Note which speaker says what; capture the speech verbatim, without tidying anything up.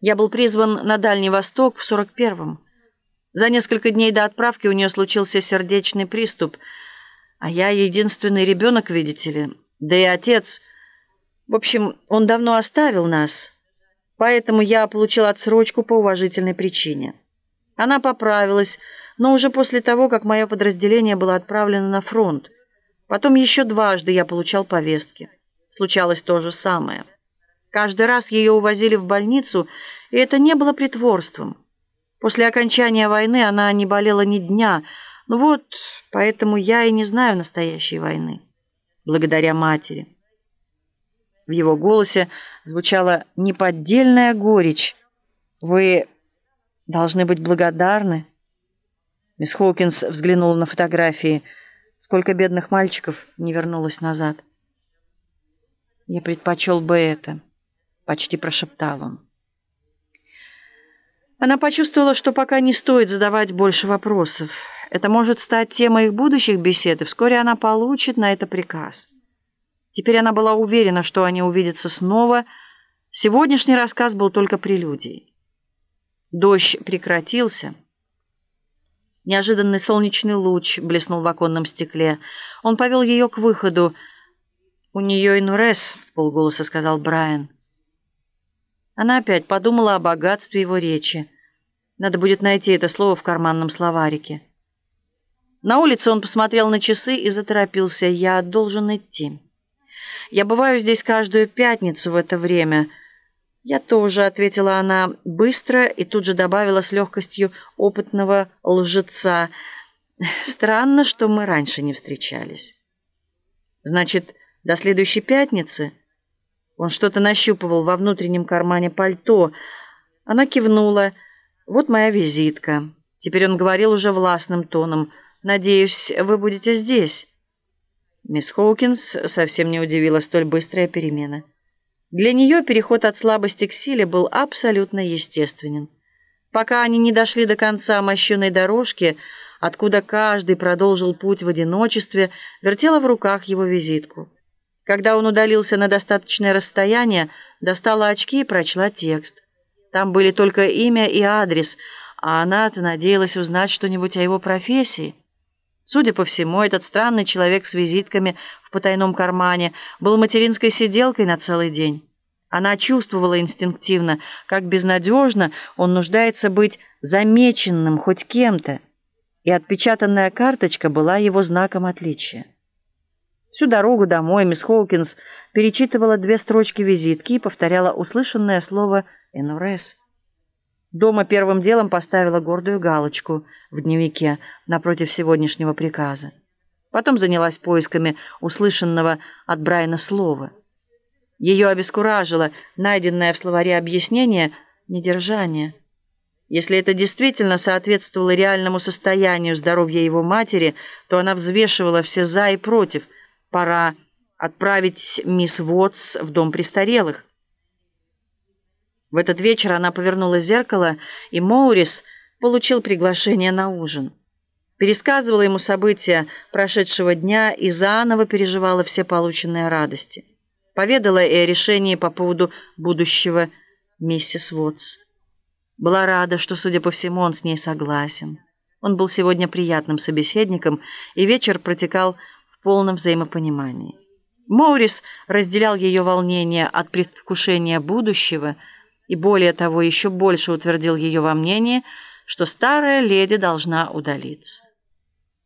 Speaker 1: Я был призван на Дальний Восток в сорок первом. За несколько дней до отправки у нее случился сердечный приступ, а я единственный ребенок, видите ли, да и отец. В общем, он давно оставил нас, поэтому я получил отсрочку по уважительной причине. Она поправилась, но уже после того, как мое подразделение было отправлено на фронт. Потом еще дважды я получал повестки. Случалось то же самое. Каждый раз ее увозили в больницу, и это не было притворством. После окончания войны она не болела ни дня. Ну вот, поэтому я и не знаю настоящей войны. Благодаря матери. В его голосе звучала неподдельная горечь. Вы должны быть благодарны. Мисс Хоукинс взглянула на фотографии. Сколько бедных мальчиков не вернулось назад. Я предпочел бы это, почти прошептал он. Она почувствовала, что пока не стоит задавать больше вопросов. Это может стать темой их будущих бесед, и вскоре она получит на это приказ. Теперь она была уверена, что они увидятся снова. Сегодняшний рассказ был только прелюдией. Дождь прекратился. Неожиданный солнечный луч блеснул в оконном стекле. Он повел ее к выходу. «У нее инурез», — вполголоса сказал Брайан. Она опять подумала о богатстве его речи. Надо будет найти это слово в карманном словарике. На улице он посмотрел на часы и заторопился. «Я должен идти. Я бываю здесь каждую пятницу в это время». «Я тоже», — ответила она быстро и тут же добавила с легкостью опытного лжеца. «Странно, что мы раньше не встречались». «Значит, до следующей пятницы?» Он что-то нащупывал во внутреннем кармане пальто. Она кивнула. «Вот моя визитка». Теперь он говорил уже властным тоном. «Надеюсь, вы будете здесь». Мисс Хоукинс совсем не удивила столь быстрая перемена. Для нее переход от слабости к силе был абсолютно естественен. Пока они не дошли до конца мощеной дорожки, откуда каждый продолжил путь в одиночестве, вертела в руках его визитку. Когда он удалился на достаточное расстояние, достала очки и прочла текст. Там были только имя и адрес, а она-то надеялась узнать что-нибудь о его профессии. Судя по всему, этот странный человек с визитками в потайном кармане был материнской сиделкой на целый день. Она чувствовала инстинктивно, как безнадежно он нуждается быть замеченным хоть кем-то, и отпечатанная карточка была его знаком отличия. Всю дорогу домой мисс Хоукинс перечитывала две строчки визитки и повторяла услышанное слово «энурез». Дома первым делом поставила гордую галочку в дневнике напротив сегодняшнего приказа. Потом занялась поисками услышанного от Брайана слова. Ее обескуражило найденное в словаре объяснение «недержание». Если это действительно соответствовало реальному состоянию здоровья его матери, то она взвешивала все «за» и «против». Пора отправить мисс Вотс в дом престарелых. В этот вечер она повернула зеркало, и Моурис получил приглашение на ужин. Пересказывала ему события прошедшего дня и заново переживала все полученные радости. Поведала и о решении по поводу будущего миссис Вотс. Была рада, что, судя по всему, он с ней согласен. Он был сегодня приятным собеседником, и вечер протекал в полном взаимопонимании. Моурис разделял ее волнение от предвкушения будущего и, более того, еще больше утвердил ее во мнении, что старая леди должна удалиться.